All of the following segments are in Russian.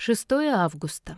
6 августа.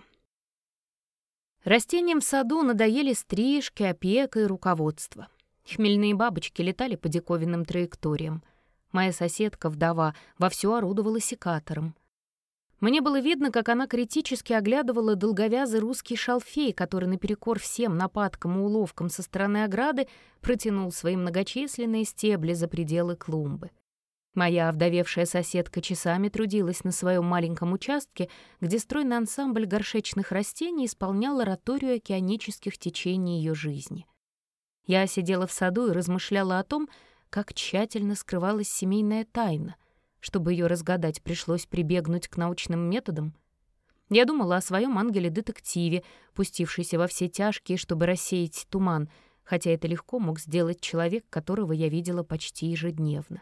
Растениям в саду надоели стрижки, опека и руководство. Хмельные бабочки летали по диковинным траекториям. Моя соседка, вдова, вовсю орудовала секатором. Мне было видно, как она критически оглядывала долговязый русский шалфей, который наперекор всем нападкам и уловкам со стороны ограды протянул свои многочисленные стебли за пределы клумбы. Моя овдовевшая соседка часами трудилась на своем маленьком участке, где стройный ансамбль горшечных растений исполнял ораторию океанических течений ее жизни. Я сидела в саду и размышляла о том, как тщательно скрывалась семейная тайна. Чтобы ее разгадать, пришлось прибегнуть к научным методам. Я думала о своем ангеле-детективе, пустившейся во все тяжкие, чтобы рассеять туман, хотя это легко мог сделать человек, которого я видела почти ежедневно.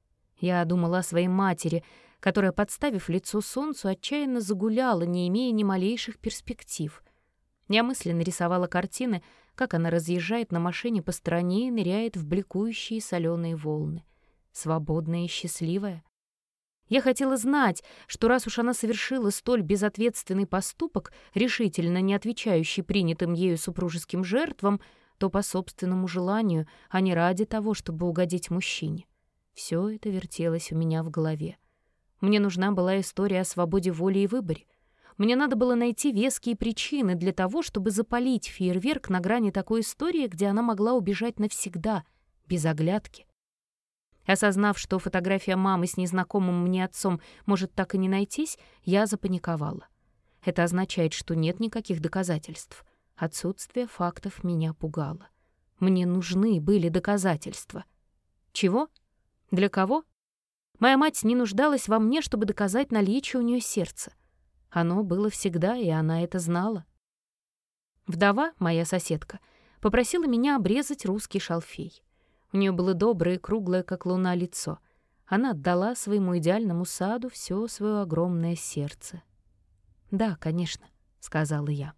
Я думала о своей матери, которая, подставив лицо солнцу, отчаянно загуляла, не имея ни малейших перспектив. Я мысленно рисовала картины, как она разъезжает на машине по стране и ныряет в бликующие соленые волны. Свободная и счастливая. Я хотела знать, что раз уж она совершила столь безответственный поступок, решительно не отвечающий принятым ею супружеским жертвам, то по собственному желанию, а не ради того, чтобы угодить мужчине. Все это вертелось у меня в голове. Мне нужна была история о свободе воли и выборе. Мне надо было найти веские причины для того, чтобы запалить фейерверк на грани такой истории, где она могла убежать навсегда, без оглядки. Осознав, что фотография мамы с незнакомым мне отцом может так и не найтись, я запаниковала. Это означает, что нет никаких доказательств. Отсутствие фактов меня пугало. Мне нужны были доказательства. Чего? Для кого? Моя мать не нуждалась во мне, чтобы доказать наличие у нее сердца. Оно было всегда, и она это знала. Вдова, моя соседка, попросила меня обрезать русский шалфей. У нее было доброе и круглое, как луна, лицо. Она отдала своему идеальному саду все свое огромное сердце. «Да, конечно», — сказала я.